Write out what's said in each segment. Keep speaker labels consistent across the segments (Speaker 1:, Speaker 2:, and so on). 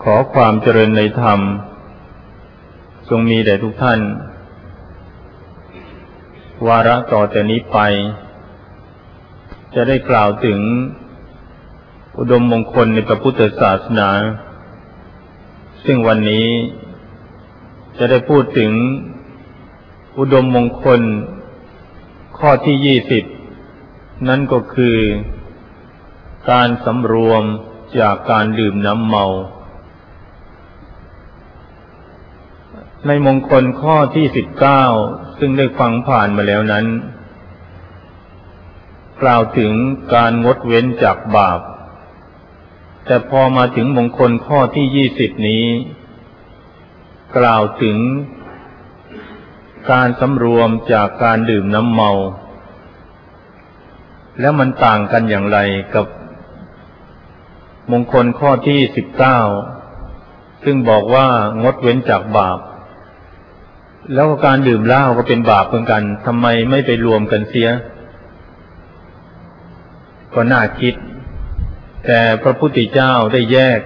Speaker 1: ขอความเจริญในธรรมจงมีแด่ทุกท่านวาระต่อแต่นี้ไปจะได้กล่าวถึงอุดมมงคลในพระพุทธศาสนาซึ่งวันนี้จะได้พูดถึงอุดมมงคลข้อที่20นั่นก็คือการสำรวมจากการดื่มน้ำเมาในมงคลข้อที่19ซึ่งได้ฟังผ่านมาแล้วนั้นกล่าวถึงการงดเว้นจากบาปแต่พอมาถึงมงคลข้อที่20นี้กล่าวถึงการสำรวมจากการดื่มน้ำเมาแล้วมันต่างกันอย่างไรกับมงคลข้อที่19ซึ่งบอกว่างดเว้นจากบาปแล้วการดื่มเหล้าก็เป็นบาปเหมือนกันทำไมไม่ไปรวมกันเสียก็น่าคิดแต่พระพุทธเจ้าได้แยก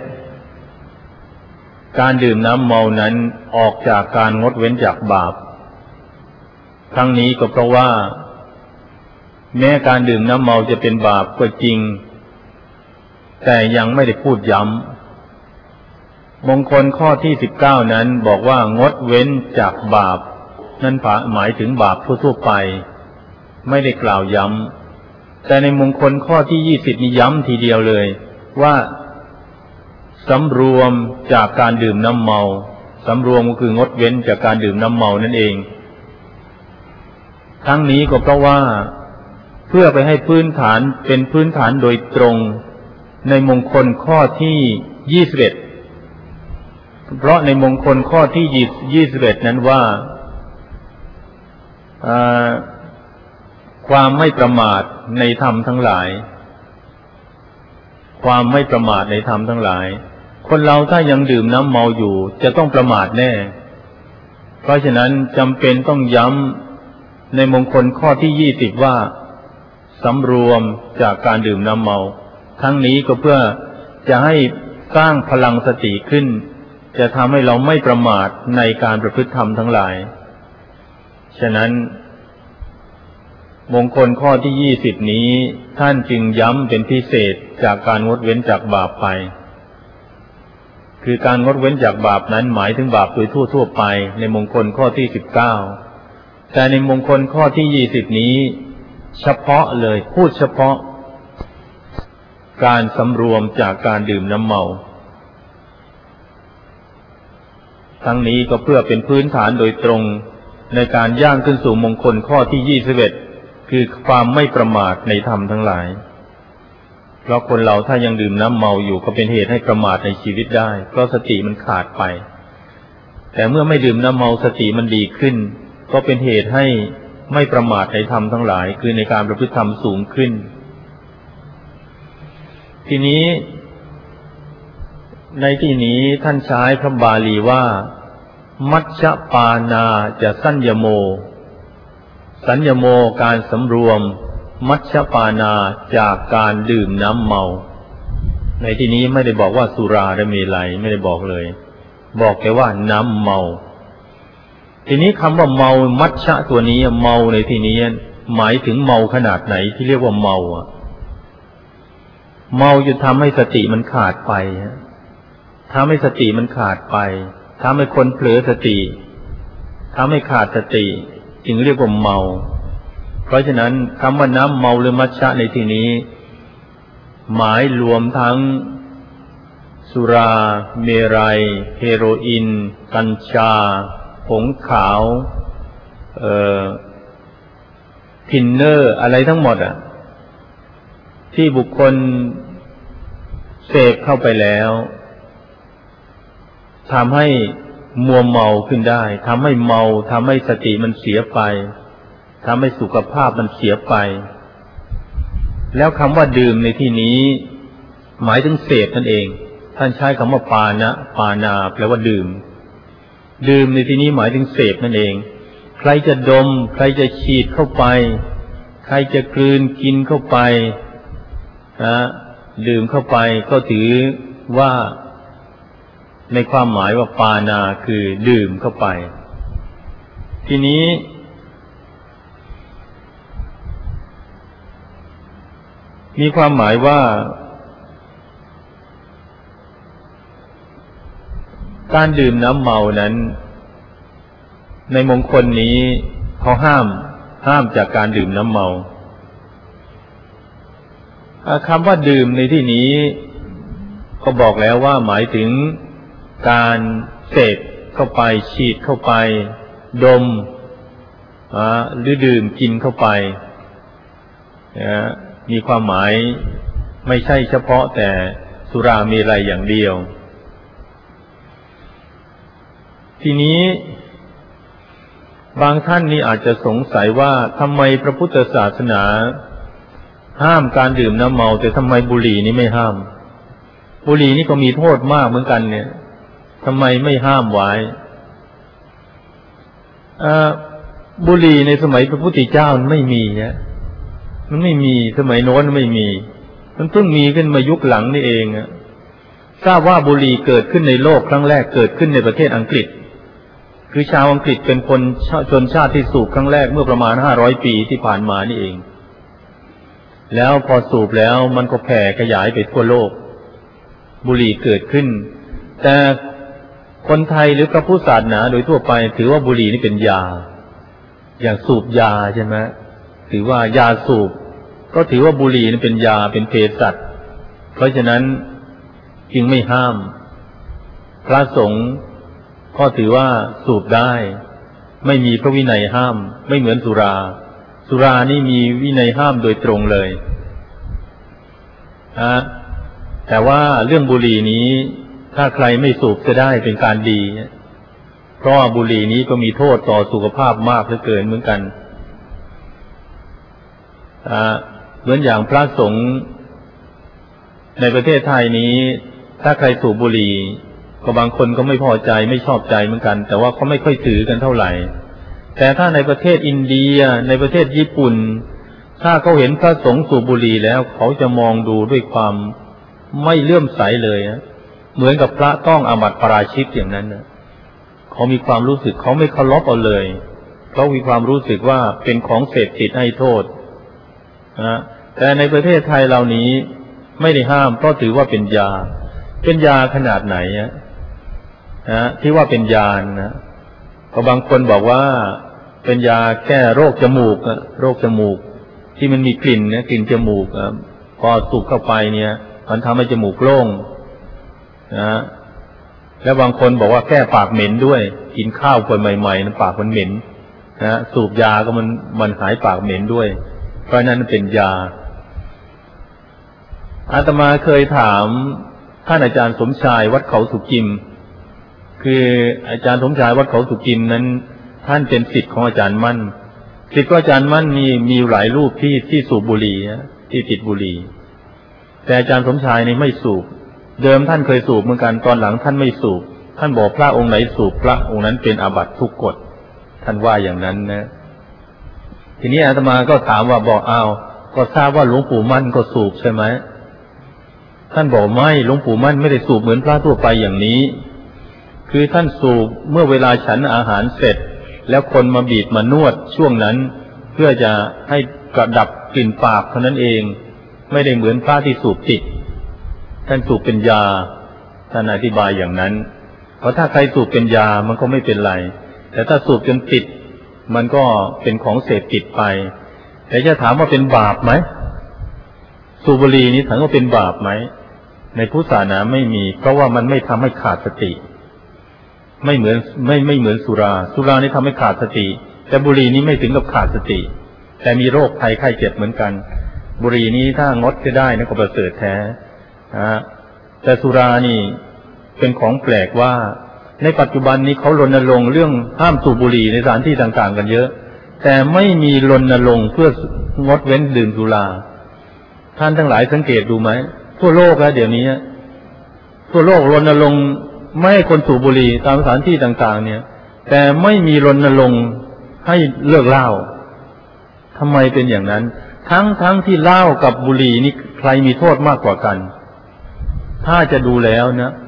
Speaker 1: การดื่มน้ำเมานั้นออกจากการงดเว้นจากบาปทั้งนี้ก็เพราะว่าแม้การดื่มน้ำเมาจะเป็นบาปก็จริงแต่ยังไม่ได้พูดย้ำมงคลข้อที่19นั้นบอกว่างดเว้นจากบาปนั่นหมายถึงบาปทั่วๆไปไม่ได้กล่าวย้ำแต่ในมงคลข้อที่20นี้ย้ำทีเดียวเลยว่าสำรวมจากการดื่มน้ำเมาสำรวมก็คืองดเว้นจากการดื่มน้ำเมานั่นเองทั้งนี้ก็เพราะว่าเพื่อไปให้พื้นฐานเป็นพื้นฐานโดยตรงในมงคลข้อที่21เพราะในมงคลข้อที่21นั้นว่าความไม่ประมาทในธรรมทั้งหลายความไม่ประมาทในธรรมทั้งหลายคนเราถ้ายังดื่มน้ำเมาอยู่จะต้องประมาทแน่เพราะฉะนั้นจำเป็นต้องย้ำในมงคลข้อที่20ว่าสำรวมจากการดื่มน้ำเมาทั้งนี้ก็เพื่อจะให้สร้างพลังสติขึ้นจะทำให้เราไม่ประมาทในการประพฤติธรรมทั้งหลายฉะนั้นมงคลข้อที่20นี้ท่านจึงย้ำเป็นพิเศษจากการงดเว้นจากบาปไปคือการงดเว้นจากบาปนั้นหมายถึงบาปโดยทั่วๆไปในมงคลข้อที่19แต่ในมงคลข้อที่20นี้เฉพาะเลยพูดเฉพาะการสำรวมจากการดื่มน้ำเมาทั้งนี้ก็เพื่อเป็นพื้นฐานโดยตรงในการย่างขึ้นสู่มงคลข้อที่21คือความไม่ประมาทในธรรมทั้งหลายเพราะคนเราถ้ายังดื่มน้ำเมาอยู่ก็เป็นเหตุให้ประมาทในชีวิตได้เพราะสติมันขาดไปแต่เมื่อไม่ดื่มน้ำเมาสติมันดีขึ้นก็เป็นเหตุให้ไม่ประมาทในธรรมทั้งหลายคือในการประพฤติธรรมสูงขึ้นทีนี้ในที่นี้ท่านใช้พระบาลีว่ามัชฌปานาจะสัญญโมสัญญโมการสำรวมมัชฌปานาจากการดื่มน้ำเมาในที่นี้ไม่ได้บอกว่าสุราและเมลัยไม่ได้บอกเลยบอกแค่ว่าน้ำเมาทีนี้คำว่าเมามัชฌะตัวนี้เมาในที่นี้หมายถึงเมาขนาดไหนที่เรียกว่าเมาเมาจะทำให้สติมันขาดไปทำให้สติมันขาดไปทำให้คนเผลอสติทำให้ขาดสติจึงเรียกว่าเมาเพราะฉะนั้นคำว่าน้ำเมาหรือมัชฌะในที่นี้หมายรวมทั้งสุราเมรัยเฮโรอีนกัญชาผงขาวทินเนอร์อะไรทั้งหมดที่บุคคลเสพเข้าไปแล้วทำให้มัวเมาขึ้นได้ทำให้เมาทำให้สติมันเสียไปทำให้สุขภาพมันเสียไปแล้วคำว่าดื่มในที่นี้หมายถึงเสพนั่นเองท่านใช้คำว่าปานะปานาแปลว่าดื่มในที่นี้หมายถึงเสพนั่นเองใครจะดมใครจะฉีดเข้าไปใครจะกลืนกินเข้าไปดื่มเข้าไปก็ถือว่าในความหมายว่าปานาคือดื่มเข้าไปทีนี้มีความหมายว่าการดื่มน้ำเมานั้นในมงคลนี้เขาห้ามจากการดื่มน้ำเมาคำว่าดื่มในที่นี้ก็บอกแล้วว่าหมายถึงการเสพเข้าไปฉีดเข้าไปดมหรือดื่มกินเข้าไปมีความหมายไม่ใช่เฉพาะแต่สุราเมรัยอย่างเดียวทีนี้บางท่านนี่อาจจะสงสัยว่าทำไมพระพุทธศาสนาห้ามการดื่มน้ำเมาแต่ทำไมบุหรี่นี่ไม่ห้ามบุหรี่นี่ก็มีโทษมากเหมือนกันเนี่ยทำไมไม่ห้ามไว้บุหรี่ในสมัยพระพุทธเจ้าไม่มีเนี่ยมันไม่มีสมัยโน้นไม่มีมันเพิ่งมีขึ้นมายุคหลังนี่เองทราบว่าบุหรี่เกิดขึ้นในโลกครั้งแรกเกิดขึ้นในประเทศอังกฤษคือชาวอังกฤษเป็นคนชนชาติที่สูบครั้งแรกเมื่อประมาณ500 ปีที่ผ่านมานี่เองแล้วพอสูบแล้วมันก็แผ่ขยายไปทั่วโลกบุหรี่เกิดขึ้นแต่คนไทยหรือพระพุทธศาสนาโดยทั่วไปถือว่าบุหรี่นี่เป็นยาอย่างสูบยาใช่ไหมถือว่ายาสูบก็ถือว่าบุหรี่นี่เป็นยาเป็นเภสัชเพราะฉะนั้นจึงไม่ห้ามพระสงฆ์ก็ถือว่าสูบได้ไม่มีพระวินัยห้ามไม่เหมือนสุรานี่มีวินัยห้ามโดยตรงเลยแต่ว่าเรื่องบุหรี่นี้ถ้าใครไม่สูบจะได้เป็นการดีเพราะว่าบุหรี่นี้ก็มีโทษต่อสุขภาพมากเหลือเกินเหมือนกันเหมือนอย่างพระสงฆ์ในประเทศไทยนี้ถ้าใครสูบบุหรี่ก็บางคนก็ไม่พอใจไม่ชอบใจเหมือนกันแต่ว่าเขาไม่ค่อยถือกันเท่าไหร่แต่ถ้าในประเทศอินเดียในประเทศญี่ปุ่นถ้าเขาเห็นพระสงฆ์สูบบุหรี่แล้วเขาจะมองดูด้วยความไม่เลื่อมใสเลยเหมือนกับพระต้องอาบัติปาราชิกอย่างนั้นเขามีความรู้สึกเขาไม่เคารพเอาเลยเขามีความรู้สึกว่าเป็นของเสพติดให้โทษแต่ในประเทศไทยเหล่านี้ไม่ได้ห้ามเพราะถือว่าเป็นยาขนาดไหนที่ว่าเป็นยานะก็บางคนบอกว่าเป็นยาแก้โรคจมูกที่มันมีกลิ่นกลิ่นจมูกพอสูบเข้าไปเนี่ยมันทำให้จมูกโล่งแล้วบางคนบอกว่าแก้ปากเหม็นด้วยกินข้าวคนใหม่ๆปากมันเหม็นสูบยาก็มันหายปากเหม็นด้วยเพราะนั้นเป็นยาอาตมาเคยถามท่านอาจารย์สมชายวัดเขาสุกิมคืออาจารย์สมชายวัดเขาสุกิมนั้นท่านเป็นศิษย์ของอาจารย์มั่นศิษย์ของอาจารย์มั่นมีหลายรูปที่สูบบุหรี่ที่ติดบุหรี่แต่อาจารย์สมชายนี่ไม่สูบเดิมท่านเคยสูบเหมือนกันตอนหลังท่านไม่สูบท่านบอกพระองค์ไหนสูบพระองค์นั้นเป็นอาบัติทุกกฎท่านว่าอย่างนั้นนะทีนี้อาตมาก็ถามว่าบอกก็ทราบว่าหลวงปู่มั่นก็สูบใช่ไหมท่านบอกไม่หลวงปู่มั่นไม่ได้สูบเหมือนพระทั่วไปอย่างนี้คือท่านสูบเมื่อเวลาฉันอาหารเสร็จแล้วคนมาบีบมานวดช่วงนั้นเพื่อจะให้กระดับกลิ่นปากเท่านั้นเองไม่ได้เหมือนพระที่สูบติดท่านสูบเป็นยาท่านอธิบายอย่างนั้นเพราะถ้าใครสูบเป็นยามันก็ไม่เป็นไรแต่ถ้าสูบจนติดมันก็เป็นของเสพติดไปแต่จะถามว่าเป็นบาปไหมสูบบุหรี่นี้ถามว่าเป็นบาปไหมในพุทธศาสนาไม่มีเพราะว่ามันไม่ทำให้ขาดสติไม่เหมือนสุรานี่ทำให้ขาดสติแต่บุหรี่นี้ไม่ถึงกับขาดสติแต่มีโรคภัยไข้เจ็บเหมือนกันบุหรี่นี้ถ้างดจะได้นะก็ประเสริฐแท้แต่สุรานี่เป็นของแปลกว่าในปัจจุบันนี้เขารณรงค์เรื่องห้ามสูบบุหรี่ในสถานที่ต่างๆกันเยอะแต่ไม่มีรณรงค์เพื่องดเว้นดื่มสุราท่านทั้งหลายสังเกตดูไหมทั่วโลกแล้วเดี๋ยวนี้ทั่วโลกรณรงค์ไม่ให้คนสูบบุหรี่ตามสถานที่ต่างๆเนี่ยแต่ไม่มีรณรงค์ให้เลิกเหล้าทำไมเป็นอย่างนั้นทั้งที่เหล้ากับบุหรี่นี่ใครมีโทษมากกว่ากันถ้าจะดูแล้วนะ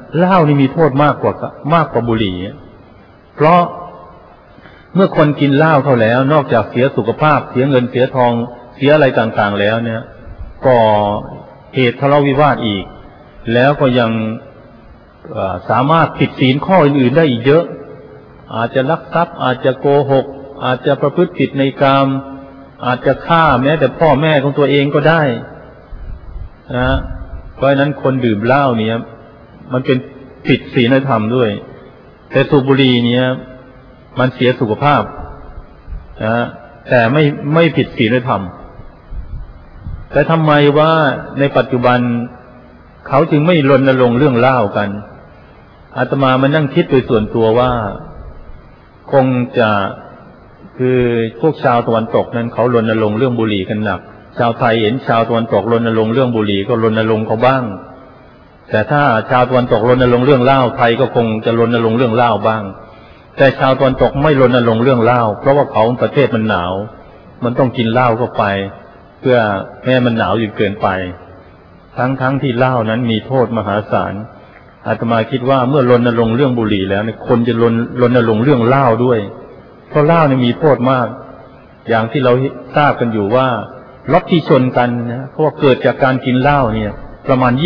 Speaker 1: เหล้านี่มีโทษมากกว่าบุหรี่เพราะเมื่อคนกินเหล้าเข้าแล้วนอกจากเสียสุขภาพเสียเงินเสียทองเสียอะไรต่างๆแล้วเนี่ยก่อเหตุทะเลาะวิวาทอีกแล้วก็ยังสามารถผิดศีลข้ออื่นๆได้อีกเยอะอาจจะลักทรัพย์อาจจะโกหกอาจจะประพฤติผิดในกามอาจจะฆ่าแม้แต่พ่อแม่ของตัวเองก็ได้นะเพราะฉะนั้นคนดื่มเหล้าเนี่ยมันเป็นผิดศีลธรรมด้วยแต่สูบบุหรี่เนี่ยมันเสียสุขภาพนะแต่ไม่ผิดศีลธรรมแต่ทำไมว่าในปัจจุบันเขาจึงไม่รณรงค์เรื่องเหล้ากันอาตมามันนั่งคิดโดยส่วนตัวว่าคงจะคือพวกชาวตะวันตกนั้นเขารณรงค์เรื่องบุหรี่กันหนักชาวไทยเห็นชาวตะวันตกรณรงค์เรื่องบุหรี่ก็รณรงค์เขาบ้างแต่ถ้าชาวตะวันตกรณรงค์เรื่องเหล้าไทยก็คงจะรณรงค์เรื่องเหล้าบ้างแต่ชาวตะวันตกไม่รณรงค์เรื่องเหล้าเพราะว่าเขาประเทศมันหนาวมันต้องกินเหล้าเข้าไปเพื่อแม้มันหนาวอยู่เกินไปทั้งที่เหล้านั้นมีโทษมหาศาลอาตมาคิดว่าเมื่อรณรงค์เรื่องบุหรี่แล้วเนี่ยคนจะรณรงค์เรื่องเหล้าด้วยเพราะเหล้าเนี่ยมีโทษมากอย่างที่เราทราบกันอยู่ว่ารถที่ชนกันนะเพราะว่าเกิดจากการกินเหล้าเนี่ยประมาณ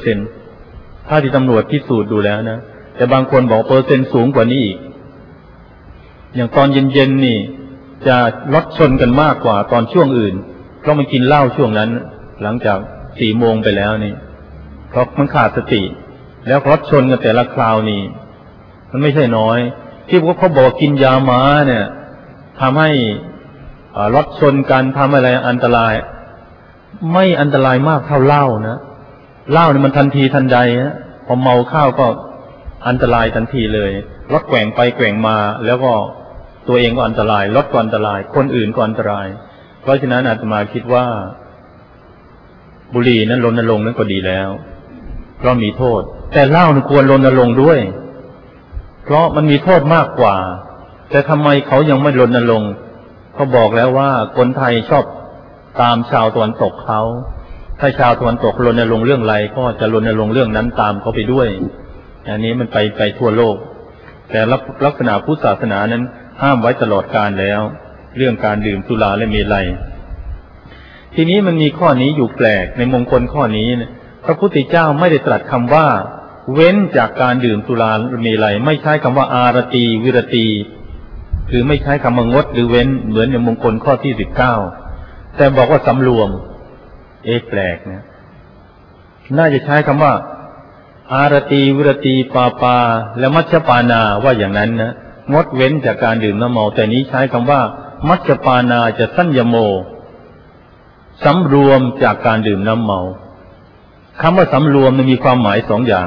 Speaker 1: 20%ถ้าที่ตำรวจพิสูจน์ดูแล้วนะแต่บางคนบอกเปอร์เซ็นต์สูงกว่านี้อีกอย่างตอนเย็นๆนี่จะรถชนกันมากกว่าตอนช่วงอื่นเพราะมันกินเหล้าช่วงนั้นหลังจาก4 โมงไปแล้วนี่เพราะมันขาดสติแล้วรถชนกันแต่ละคราวนี่มันไม่ใช่น้อยที่พวกเขาบอกกินยาม้าเนี่ยทำให้รถชนกันทำอะไรอันตรายไม่อันตรายมากเท่าเหล้านะเหล้าเนี่ยมันทันทีทันใดนะพอเมาข้าวก็อันตรายทันทีเลยรถแกว่งไปแกว่งมาแล้วก็ตัวเองก็อันตรายรถก็อันตรายคนอื่นก็อันตรายเพราะฉะนั้นอาตมาคิดว่าบุหรี่นั้นรณรงค์นั้นก็ดีแล้วเพราะมีโทษแต่เหล้าเนี่ยควรรณรงค์ด้วยเพราะมันมีโทษมากกว่าแต่ทำไมเขายังไม่รณรงค์เขาบอกแล้วว่าคนไทยชอบตามชาวตะวันตกเขาถ้าชาวตะวันตกรณรงค์เรื่องอะไรก็จะรณรงค์เรื่องนั้นตามเขาไปด้วยอันนี้มันไปทั่วโลกแต่ลักษณะพุทธศาสนานั้นห้ามไว้ตลอดกาลแล้วเรื่องการดื่มสุราและเมลัยทีนี้มันมีข้อนี้อยู่แปลกในมงคลข้อนี้พระพุทธเจ้าไม่ได้ตรัสคำว่าเว้นจากการดื่มสุราเมลัยไม่ใช้คำว่าอารตีวิรตีคือไม่ใช้คำว่างดหรือเว้นเหมือนในมงคลข้อที่19แต่บอกว่าสำรวมแปลกนะน่าจะใช้คำว่าอารตีวิรตีปาปาและมัชฌปานาว่าอย่างนั้นนะงดเว้นจากการดื่มน้ำเมาแต่นี้ใช้คำว่ามัชฌปานาจะสัญญโมสำรวมจากการดื่มน้ำเมาคำว่าสำรวมมีความหมาย2 อย่าง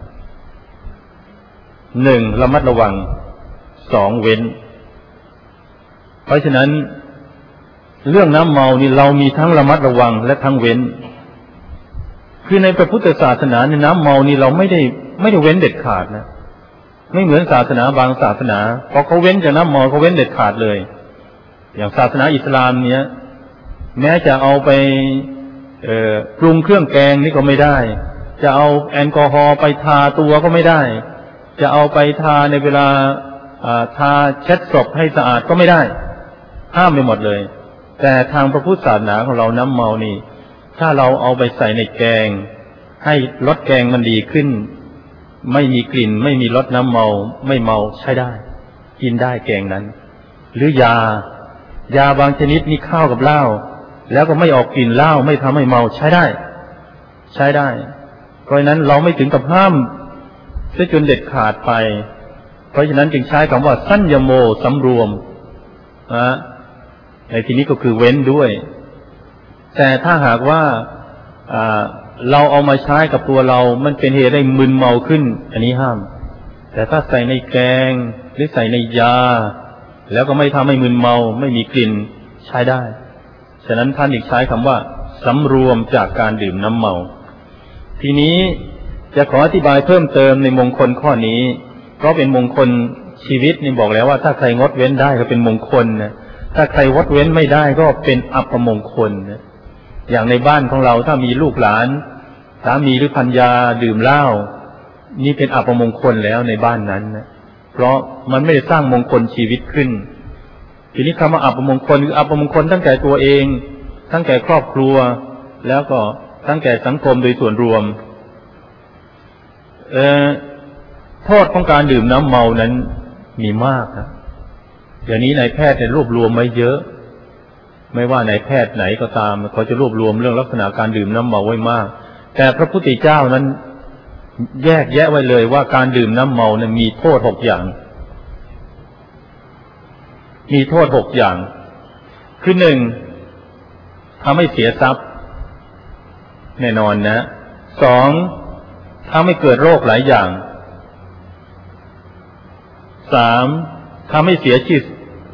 Speaker 1: 1ระมัดระวัง2เว้นเพราะฉะนั้นเรื่องน้ำเมานี่เรามีทั้งระมัดระวังและทั้งเว้นคือในพระพุทธศาสนาในน้ำเมานี่เราไม่ได้เว้นเด็ดขาดนะไม่เหมือนศาสนาบางศาสนาพอเขาเว้นจากน้ำเมาเขาเว้นเด็ดขาดเลยอย่างศาสนาอิสลามเนี้ยแม้จะเอาไปปรุงเครื่องแกงนี่ก็ไม่ได้จะเอาแอลกอฮอล์ไปทาตัวก็ไม่ได้จะเอาไปทาในเวลาทาเช็ดศพให้สะอาดก็ไม่ได้ห้ามไปหมดเลยแต่ทางพระพุทธศาสนาของเราน้ำเมานี่ถ้าเราเอาไปใส่ในแกงให้รสแกงมันดีขึ้นไม่มีกลิ่นไม่มีรสน้ำเมาไม่เมาใช้ได้กินได้แกงนั้นหรือยาบางชนิดนี่เข้ากับเหล้าแล้วก็ไม่ออกกลิ่นเหล้าไม่ทำให้เมาใช้ได้เพราะฉะนั้นเราไม่ถึงกับห้ามเสียจนเด็ดขาดไปเพราะฉะนั้นจึงใช้คำว่าสัญญโมสำรวมในที่นี้ก็คือเว้นด้วยแต่ถ้าหากว่าเราเอามาใช้กับตัวเรามันเป็นเหตุให้มึนเมาขึ้นอันนี้ห้ามแต่ถ้าใส่ในแกงหรือใส่ในยาแล้วก็ไม่ทำให้มึนเมาไม่มีกลิ่นใช้ได้ฉะนั้นท่านอีกใช้คำว่าสำรวมจากการดื่มน้ำเมาทีนี้จะขออธิบายเพิ่มเติมในมงคลข้อนี้เพราะเป็นมงคลชีวิตนี่บอกแล้วว่าถ้าใครงดเว้นได้ก็เป็นมงคลนะถ้าใครงดเว้นไม่ได้ก็เป็นอัปมงคลนะอย่างในบ้านของเราถ้ามีลูกหลานสามีหรือภรรยาดื่มเหล้านี่เป็นอัปมงคลแล้วในบ้านนั้นนะเพราะมันไม่ได้สร้างมงคลชีวิตขึ้นทีนี้คำว่าอัปมงคลคืออัปมงคลตั้งแต่ตัวเองตั้งแต่ครอบครัวแล้วก็ตั้งแต่สังคมโดยส่วนรวมโทษของการดื่มน้ำเมานั้นมีมากนะเดี๋ยวนี้นายแพทย์รวบรวมไว้เยอะไม่ว่านายแพทย์ไหนก็ตามเขาจะรวบรวมเรื่องลักษณะการดื่มน้ำเมาไว้มากแต่พระพุทธเจ้านั้นแยกแยะไว้เลยว่าการดื่มน้ำเมานั้นมีโทษ6อย่างมีโทษ6อย่างคือ1ทำให้เสียทรัพย์แน่นอนนะ2ทำให้เกิดโรคหลายอย่าง3ทำให้เสียชื่อ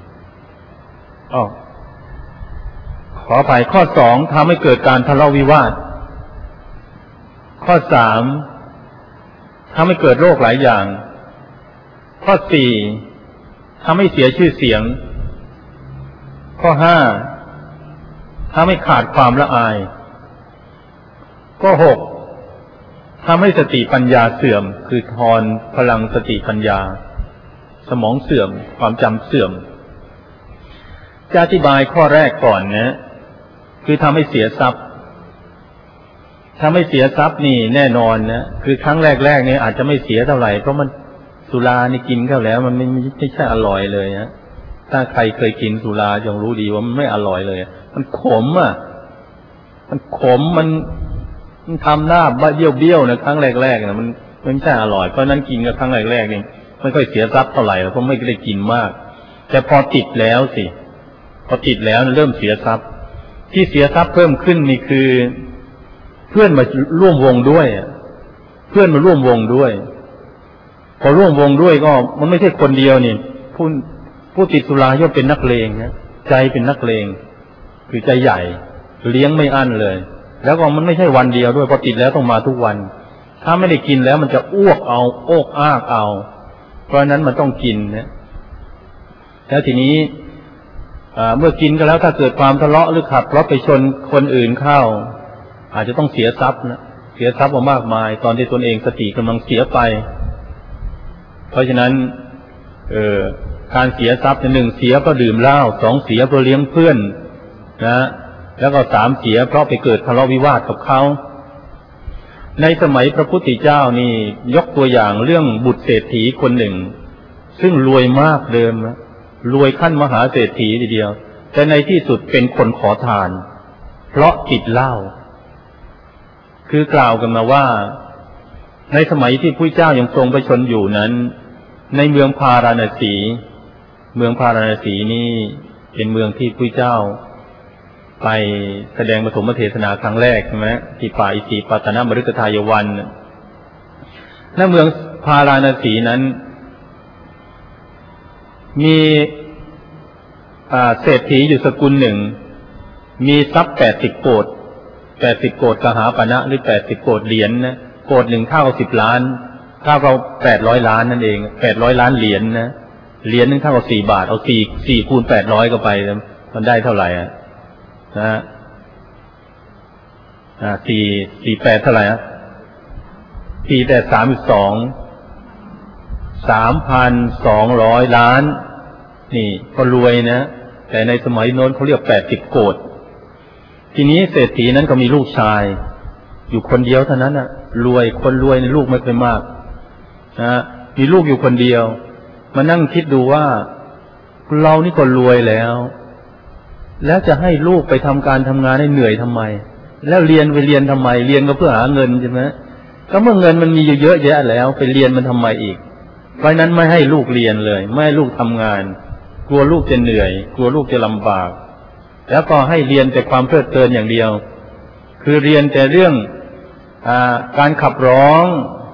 Speaker 1: ขออภัยข้อ2ทำให้เกิดการทะเลาะวิวาทข้อ3ทำให้เกิดโรคหลายอย่างข้อ4ทำให้เสียชื่อเสียงข้อ5ทำให้ขาดความละอายข้อ6ทำให้สติปัญญาเสื่อมคือทอนพลังสติปัญญาสมองเสื่อมความจำเสื่อมจะอธิบายข้อแรกก่อนนะคือทำให้เสียทรัพย์ทำให้เสียทรัพย์นี่แน่นอนนะคือครั้งแรกๆนี่อาจจะไม่เสียเท่าไหร่เพราะมันสุรานี่กินเข้าแล้วมันไม่ใช่อร่อยเลยนะถ้าใครเคยกินสุราย่อมรู้ดีว่ามันไม่อร่อยเลยมันขมมันขมมันทำหน้าเบี้ยวๆนะครั้งแรกๆนะมันไม่ใช่อร่อยเพราะนั้นกินกับครั้งแรกๆนี่ไม่ค่อยเสียทรัพย์เท่าไหร่เพราะไม่ได้กินมากแต่พอติดแล้วสิพอติดแล้วเริ่มเสียทรัพย์ที่เสียทรัพย์เพิ่มขึ้นนี่คือเพื่อนมาร่วมวงด้วยเพื่อนมาร่วมวงด้วยพอร่วมวงด้วยก็มันไม่ใช่คนเดียวนี่ผู้ติดสุราย่อมเป็นนักเลงนะใจเป็นนักเลงคือใจใหญ่เลี้ยงไม่อั้นเลยแล้วก็มันไม่ใช่วันเดียวด้วยพอติดแล้วต้องมาทุกวันถ้าไม่ได้กินแล้วมันจะอ้วกเอาโอกอ้ากเอาเพราะนั้นมันต้องกินนะแล้วทีนี้เมื่อกินก็แล้วถ้าเกิดความทะเลาะหรือขับรถไปชนคนอื่นเข้าอาจจะต้องเสียทรัพย์นะเสียทรัพย์มากมายตอนที่ตนเองสติกำลังเสียไปเพราะฉะนั้นการเสียทรัพย์1เสียเพราะดื่มเหล้า2เสียเพราะเลี้ยงเพื่อนนะแล้วก็3เสียเพราะไปเกิดทะเลาะวิวาทกับเขาในสมัยพระพุทธเจ้านี่ยกตัวอย่างเรื่องบุตรเศรษฐีคนหนึ่งซึ่งรวยมากเดิมนะรวยขั้นมหาเศรษฐีทีเดียวแต่ในที่สุดเป็นคนขอทานเพราะติดเหล้าคือกล่าวกันมาว่าในสมัยที่พระเจ้ายังทรงประชนอยู่นั้นในเมืองพาราณสีนี้เป็นเมืองที่พระเจ้าไปแสดงปฐมเทศนาครั้งแรกใช่ไหมที่ป่าอิสิปตนมฤคทายวันณเมืองพาราณสีนั้นมีเศรษฐีอยู่สกุลหนึ่งมีทรัพย์80 โกฏกหาปณะหรือ80 โกฏเหรียญนะโกฏหนึ่งเท่ากับ10 ล้านเท่ากับ800 ล้านนั่นเอง800 ล้านเหรียญนะเหรียญนึงเท่ากับ4 บาทเอา4คูณ800ก็ไปมันได้เท่าไหร่นะ4 8เท่าไหร่4 8 3,200 ล้านนี่ก็รวยนะแต่ในสมัยโน้นเขาเรียก80 โกฏทีนี้เศรษฐีนั้นก็มีลูกชายอยู่คนเดียวเท่านั้นรวยคนรวยในลูกไม่ค่อยมากนะมีลูกอยู่คนเดียวมานั่งคิดดูว่าเรานี่ก็รวยแล้วจะให้ลูกไปทำการทำงานให้เหนื่อยทำไมแล้วเรียนทำไมเรียนก็เพื่อหาเงินใช่ไหมก็เมื่อเงินมันมีเยอะแยะแล้วไปเรียนมันทำไมอีกเพราะนั้นไม่ให้ลูกเรียนเลยไม่ให้ลูกทำงานกลัวลูกจะเหนื่อยกลัวลูกจะลำบากแล้วก็ให้เรียนแต่ความเพลิดเพลินอย่างเดียวคือเรียนแต่เรื่องการขับร้อง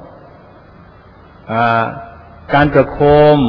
Speaker 1: การประโคม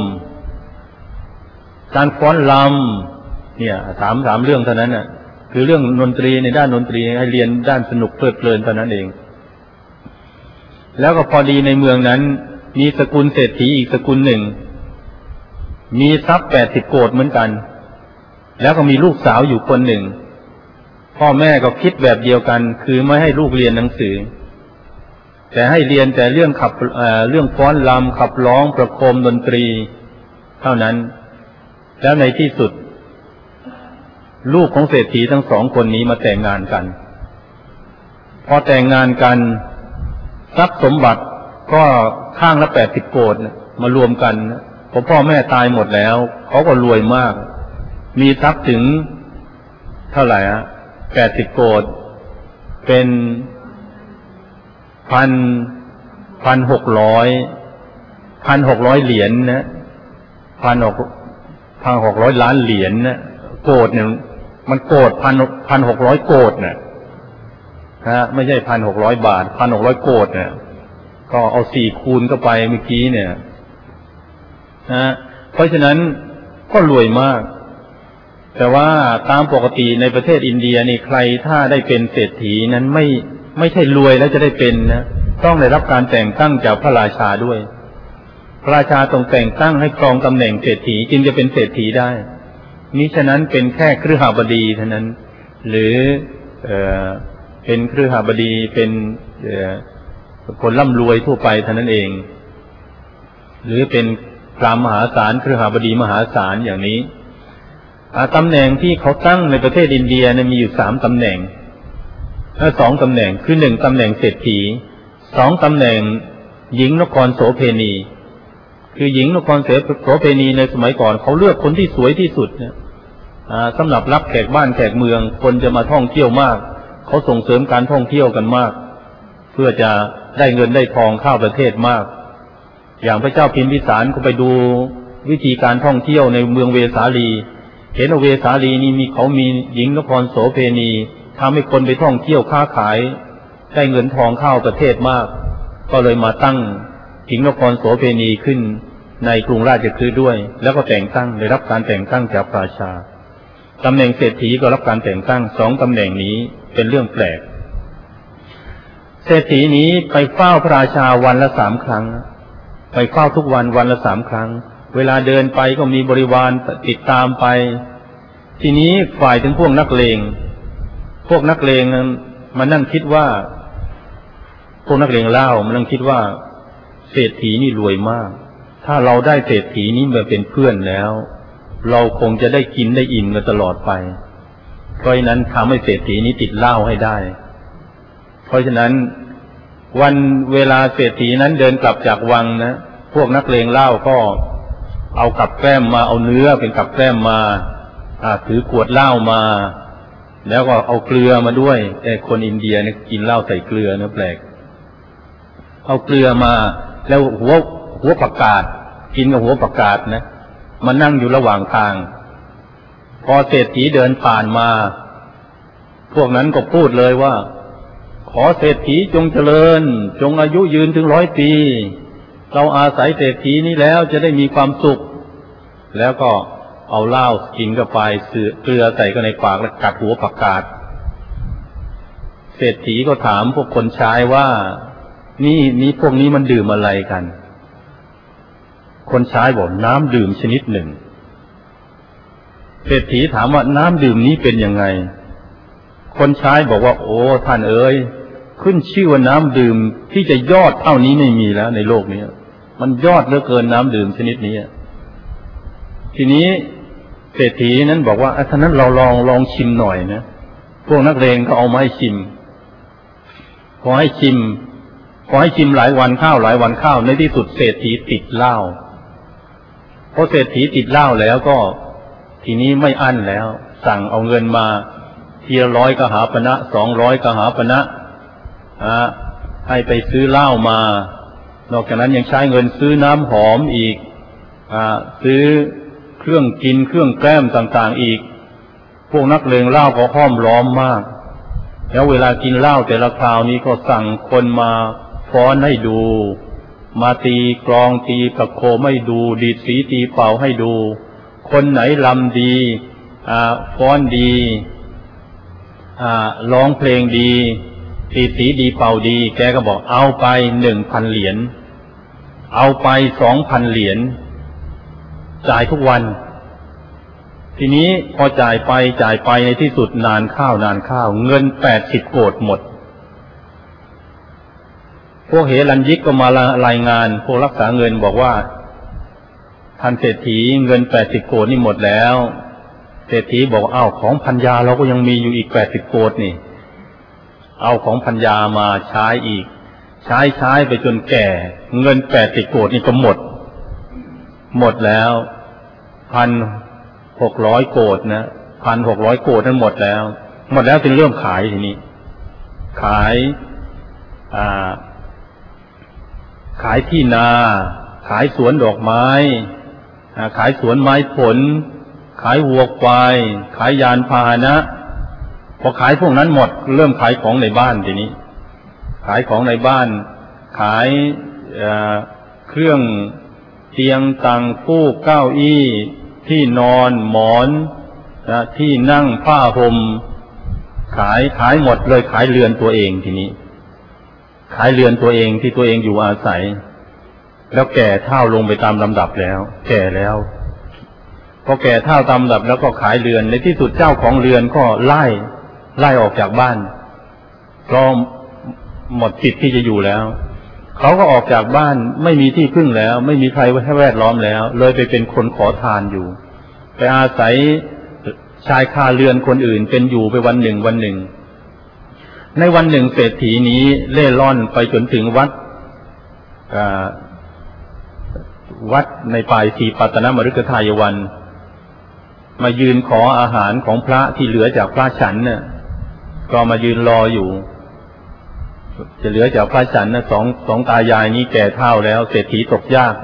Speaker 1: การฟ้อนรำเนี่ยสามเรื่องเท่านั้นคือเรื่องดนตรีในด้านดนตรีให้เรียนด้านสนุกเพลิดเพลินเท่านั้นเองแล้วก็พอดีในเมืองนั้นมีสกุลเศรษฐีอีกสกุลหนึ่งมีทรัพย์80 โกฏเหมือนกันแล้วก็มีลูกสาวอยู่คนหนึ่งพ่อแม่ก็คิดแบบเดียวกันคือไม่ให้ลูกเรียนหนังสือแต่ให้เรียนแต่เรื่องเรื่องฟ้อนรำขับร้องประโคมดนตรีเท่านั้นแล้วในที่สุดลูกของเศรษฐีทั้งสองคนนี้มาแต่งงานกันพอแต่งงานกันทรัพย์สมบัติก็ข้างละ80 โกฏมารวมกันพอพ่อแม่ตายหมดแล้วเขาก็รวยมากมีทรัพย์ถึงเท่าไหร่80 โกฏเป็น1,600 เหรียญนะ1,600 ล้านเหรียญนะโกฏเนี่ยมันโกฏ1,600 โกฏนะไม่ใช่1,600 บาท1,600 โกฏเนี่ยก็เอา4คูณเข้าไปเมื่อกี้เนี่ยเพราะฉะนั้นก็รวยมากแต่ว่าตามปกติในประเทศอินเดียนี่ใครถ้าได้เป็นเศรษฐีนั้นไม่ใช่รวยแล้วจะได้เป็นนะต้องได้รับการแต่งตั้งจากพระราชาด้วยพระราชาต้องแต่งตั้งให้ครองตำแหน่งเศรษฐีจึงจะเป็นเศรษฐีได้มิฉะนั้นเป็นแค่คฤหบดีเท่านั้นหรือเป็นคฤหบดีเป็นคนร่ำรวยทั่วไปเท่านั้นเองหรือเป็นพราหมณ์มหาศาลคฤหบดีมหาศาลอย่างนี้ตำแหน่งที่เขาตั้งในประเทศอินเดียมีอยู่3 ตำแหน่ง2 ตำแหน่งคือ1 ตำแหน่งเศรษฐี2 ตำแหน่งหญิงนครโสเพณีคือหญิงนครโสเพณีในสมัยก่อนเขาเลือกคนที่สวยที่สุดเนี่ยสำหรับรับแขกบ้านแขกเมืองคนจะมาท่องเที่ยวมากเขาส่งเสริมการท่องเที่ยวกันมากเพื่อจะได้เงินได้ทองเข้าประเทศมากอย่างพระเจ้าพิมพิสารก็ไปดูวิธีการท่องเที่ยวในเมืองเวสาลีเห็นว่าเวสาลีนี่เขามีหญิงนครโสเพณีทำให้คนไปท่องเที่ยวค้าขายได้เงินทองเข้าประเทศมากก็เลยมาตั้งหญิงนครโสเพณีขึ้นในกรุงราชคฤห์ด้วยแล้วก็แต่งตั้งได้รับการแต่งตั้งจากพระราชาตำแหน่งเศรษฐีก็รับการแต่งตั้ง2 ตำแหน่งนี้เป็นเรื่องแปลกเศรษฐีนี้ไปเฝ้าพระราชาวันละ3 ครั้งไปเฝ้าทุกวันละ3 ครั้งเวลาเดินไปก็มีบริวารติดตามไปทีนี้ฝ่ายถึงพวกนักเลงนั้นมานั่งคิดว่าพวกนักเลงเล่ามานั่งคิดว่าเศรษฐีนี่รวยมากถ้าเราได้เศรษฐีนี้มาเป็นเพื่อนแล้วเราคงจะได้กินได้อิ่มกันตลอดไปเพราะฉะนั้นทำให้เศรษฐีนี้ติดเหล้าให้ได้เพราะฉะนั้นวันเวลาเศรษฐีนั้นเดินกลับจากวังนะพวกนักเลงเหล้าก็เอากับแกล้มมาเอาเนื้อเป็นกับแกล้มมาถือขวดเหล้ามาแล้วก็เอาเกลือมาด้วยแต่คนอินเดียเนี่ยกินเหล้าใส่เกลือนะแปลกเอาเกลือมาแล้วหัวผักกาดกินกับหัวผักกาดนะมานั่งอยู่ระหว่างทางพอเศรษฐีเดินผ่านมาพวกนั้นก็พูดเลยว่าขอเศรษฐีจงเจริญจงอายุยืนถึง100 ปีเราอาศัยเศรษฐีนี้แล้วจะได้มีความสุขแล้วก็เอาเหล้ากินเข้าไปเกลือใส่เข้าในปากแล้วกัดหัวผักกาดเศรษฐีก็ถามพวกคนใช้ว่านี่พวกนี้มันดื่มอะไรกันคนใช้บอกน้ำดื่มชนิดหนึ่งเศรษฐีถามว่าน้ำดื่มนี้เป็นยังไงคนใช้บอกว่าโอ้ท่านเอ๋ยขึ้นชื่อว่าน้ำดื่มที่จะยอดเท่านี้ไม่มีแล้วในโลกนี้มันยอดเหลือเกินน้ำดื่มชนิดนี้ทีนี้เศรษฐีนั้นบอกว่าท่านั้นเราลองชิมหน่อยนะพวกนักเลงก็เอามาให้ชิมพอให้ชิมหลายวันเข้าในที่สุดเศรษฐีติดเหล้าพอเศรษฐีติดเหล้าแล้วก็ทีนี้ไม่อั้นแล้วสั่งเอาเงินมาทีละ100 กหาปณะ200 กหาปณะให้ไปซื้อเหล้ามานอกจากนั้นยังใช้เงินซื้อน้ำหอมอีกซื้อเครื่องกินเครื่องแกล้มต่างๆอีกพวกนักเลงเหล้าก็ห้อมล้อมมากแล้วเวลากินเหล้าแต่ละคราวนี้ก็สั่งคนมาฟ้อนให้ดูมาตีกลองตีประโคมให้ดูดีดสีตีเป่าให้ดูคนไหนลำดีฟ้อนดีร้องเพลงดีตีสีดีเป่าดีแกก็บอกเอาไป 1,000 เหรียญเอาไป 2,000 เหรียญจ่ายทุกวันทีนี้พอจ่ายไปในที่สุดนานข้าวเงิน80 โกฏหมดพวกเฮรัญญิกก็มารายงานพวกรักษาเงินบอกว่าท่านเศรษฐีเงิน80 โกฏนี่หมดแล้วเศรษฐีบอกอ้าวของพัญญาเราก็ยังมีอยู่อีก80 โกฏนี่เอาของพัญญามาใช้อีกใช้ไปจนแก่เงิน80 โกฏนี่ก็หมดแล้ว 1,600 โกฏนะ 1,600 โกฏนั้นหมดแล้วจึงเริ่มขายทีนี้ขายที่นาขายสวนดอกไม้ขายสวนไม้ผลขายวัวควายขายยานพาหนะพอขายพวกนั้นหมดเริ่มขายของในบ้านทีนี้ขายของในบ้านขายเครื่องเตียงตังฟูกเก้าอี้ที่นอนหมอนที่นั่งผ้าห่มขายหมดเลยขายเรือนตัวเองทีนี้ขายเรือนตัวเองที่ตัวเองอยู่อาศัยแล้วแก่เฒ่าลงไปตามลำดับแล้วแก่แล้วพอแก่เฒ่าตามลำดับแล้วก็ขายเรือนในที่สุดเจ้าของเรือนก็ไล่ออกจากบ้านเพราะหมดสิทธิ์ที่จะอยู่แล้วเขาก็ออกจากบ้านไม่มีที่พึ่งแล้วไม่มีใครให้แวดล้อมแล้วเลยไปเป็นคนขอทานอยู่ไปอาศัยชายคาเรือนคนอื่นเป็นอยู่ไปวันหนึ่งในวันหนึ่งเศรษฐีนี้เล่ร่อนไปจนถึงวัดในป่ายสีปัตตนมฤคทายวันมายืนขออาหารของพระที่เหลือจากพระฉันเนี่ยก็มายืนรออยู่จะเหลือจากพระฉันนะสองตายายนี้แก่เฒ่าแล้วเศรษฐีตกยาก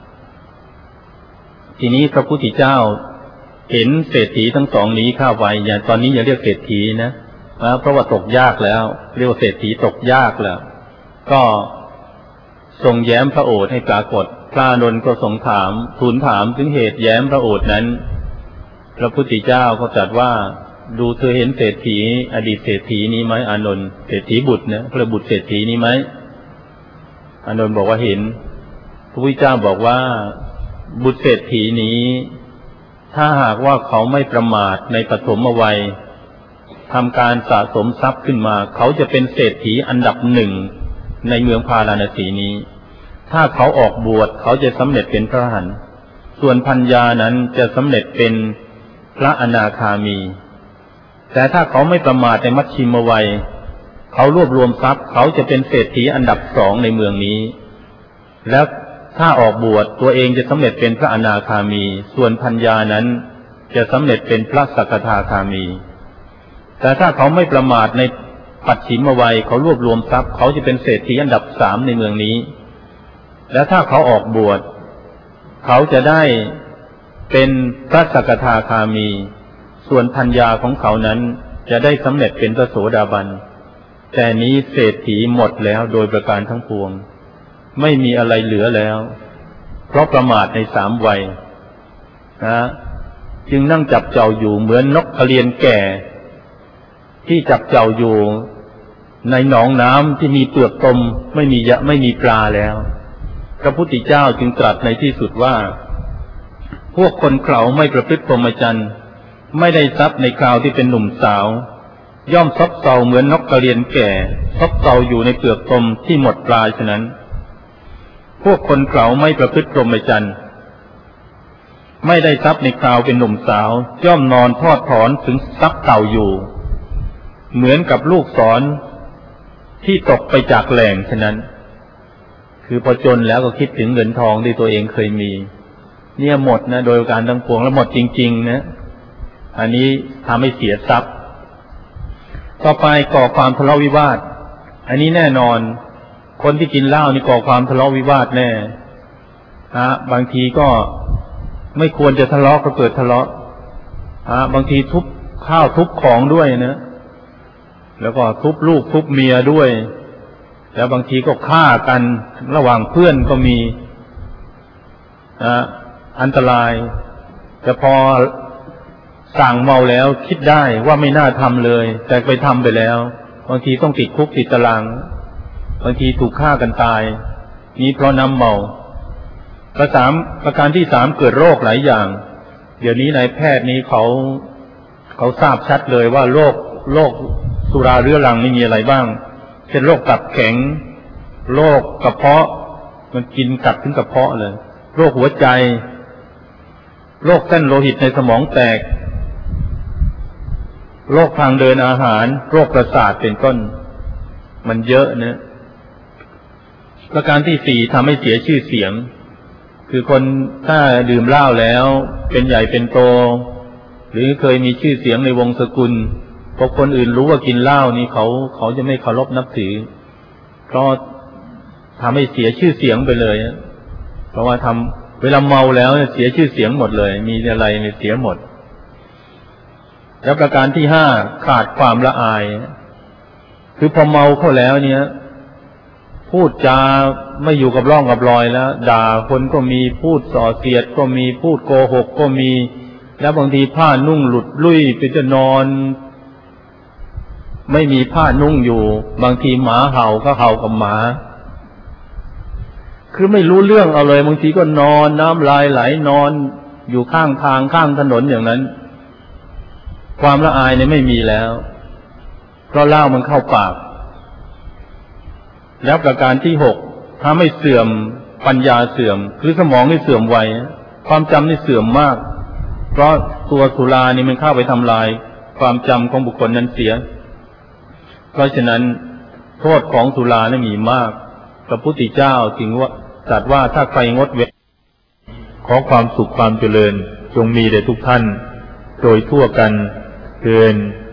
Speaker 1: ทีนี้พระพุทธเจ้าเห็นเศรษฐีทั้งสองนี้เข้าไปอย่างตอนนี้อย่าเรียกเศรษฐีนะเพราะว่าตกยากแล้วเรียกว่าเศรษฐีตกยากแล้วก็ทรงแย้มพระโอษฐ์ให้ปรากฏพระอานนท์ก็ทรงทูลถามถึงเหตุแย้มพระโอษฐ์นั้นพระพุทธเจ้าก็ตรัสว่าดูเธอเห็นเศรษฐีอดีตเศรษฐีนี้ไหมอานนท์เศรษฐีบุตรนะพระบุตรเศรษฐีนี้ไหมอานนท์บอกว่าเห็นพระพุทธเจ้าบอกว่าบุตรเศรษฐีนี้ถ้าหากว่าเขาไม่ประมาทในปฐมวัยทำการสะสมทรัพย์ขึ้นมาเขาจะเป็นเศรษฐีอันดับหนึ่งในเมืองพาราณสีนี้ถ้าเขาออกบวชเขาจะสำเร็จเป็นพระอรหันต์ส่วนพัญญานั้นจะสำเร็จเป็นพระอนาคามีแต่ถ้าเขาไม่ประมาทในมัชชิมวัยเขารวบรวมทรัพย์เขาจะเป็นเศรษฐีอันดับ2ในเมืองนี้แล้วถ้าออกบวชตัวเองจะสำเร็จเป็นพระอนาคามีส่วนพัญญานั้นจะสำเร็จเป็นพระสกทาคามีแต่ถ้าเขาไม่ประมาทในปัจฉิมวัยเขารวบรวมทรัพย์เขาจะเป็นเศรษฐีอันดับ3ในเมืองนี้และถ้าเขาออกบวชเขาจะได้เป็นพระสกทาคามีส่วนพัญญาของเขานั้นจะได้สำเร็จเป็นพระโสดาบันแต่นี้เศรษฐีหมดแล้วโดยประการทั้งปวงไม่มีอะไรเหลือแล้วเพราะประมาทใน3 วัยจึงนั่งจับเจ้าอยู่เหมือนนกกระเรียนแก่ที่จับเจ้าอยู่ในหนองน้ำที่มีเปลือกตมไม่มีปลาแล้วพระพุทธเจ้าจึงตรัสในที่สุดว่าพวกคนเขาไม่ประพฤติพรหมจรรย์ไม่ได้ทรัพย์ในคราวที่เป็นหนุ่มสาวย่อมซบเซาเหมือนนกกระเรียนแก่ซบเซาอยู่ในเปลือกตมที่หมดปลาฉะนั้นพวกคนเขาไม่ประพฤติพรหมจรรย์ไม่ได้ทรัพย์ในคราวเป็นหนุ่มสาวย่อมนอนทอดถอนถึงทรัพย์เก่าอยู่เหมือนกับลูกศรที่ตกไปจากแหล่งฉะนั้นคือพอจนแล้วก็คิดถึงเงินทองที่ตัวเองเคยมีเนี่ยหมดนะโดยการทั้งปวงแล้วหมดจริงๆนะอันนี้ทำให้เสียทรัพย์ต่อไปก่อความทะเลาะวิวาทอันนี้แน่นอนคนที่กินเหล้านี่ก่อความทะเลาะวิวาทแน่บางทีก็ไม่ควรจะทะเลาะก็เกิดทะเลาะบางทีทุบข้าวทุบของด้วยนะแล้วก็ทุบลูกทุบเมียด้วยแล้วบางทีก็ฆ่ากันระหว่างเพื่อนก็มีอันตรายแต่พอสั่งเมาแล้วคิดได้ว่าไม่น่าทำเลยแต่ไปทำไปแล้วบางทีต้องติดคุกติดตารางบางทีถูกฆ่ากันตายนี้เพราะน้ำเมาประการที่3เกิดโรคหลายอย่างเดี๋ยวนี้นายแพทย์นี้เขาทราบชัดเลยว่าโรคสุราเรื้อรังนี่มีอะไรบ้างเช่นโรคตับแข็งโรคกระเพาะมันกินกัดถึงกระเพาะเลยโรคหัวใจโรคเส้นโลหิตในสมองแตกโรคทางเดินอาหารโรคประสาทเป็นต้นมันเยอะนะประการที่สี่ทำให้เสียชื่อเสียงคือคนถ้าดื่มเหล้าแล้วเป็นใหญ่เป็นโตหรือเคยมีชื่อเสียงในวงศกุลพอคนอื่นรู้ว่ากินเหล้านี่เขาจะไม่เคารพนับถือเพราะทำให้เสียชื่อเสียงไปเลยเพราะว่าเวลาเมาแล้วเสียชื่อเสียงหมดเลยมีอะไรเนี่ยเสียหมดแล้วประการที่ห้าขาดความละอายคือพอเมาเข้าแล้วเนี่ยพูดจาไม่อยู่กับร่องกับรอยแล้วด่าคนก็มีพูดส่อเสียดก็มีพูดโกหกก็มีแล้วบางทีผ้านุ่งหลุดลุ่ยไปจะนอนไม่มีผ้านุ่งอยู่บางทีหมาเห่าก็เห่ากับหมาคือไม่รู้เรื่องเอาเลยบางทีก็นอนน้ำลายไหลนอนอยู่ข้างทางข้างถนนอย่างนั้นความละอายเนี่ยไม่มีแล้วเพราะเหล้ามันเข้าปากแล้วประการที่หกถ้าไม่เสื่อมปัญญาเสื่อมคือสมองนี่เสื่อมไวความจำนี่เสื่อมมากเพราะตัวสุรานี่มันเข้าไปทำลายความจำของบุคคลนั้นเสียเพราะฉะนั้นโทษของสุรานี่มีมากพระพุทธเจ้าจึงว่าตรัสว่าถ้าใครงดเว้นขอความสุขความเจริญจงมีแด่ทุกท่านโดยทั่วกันเทอญ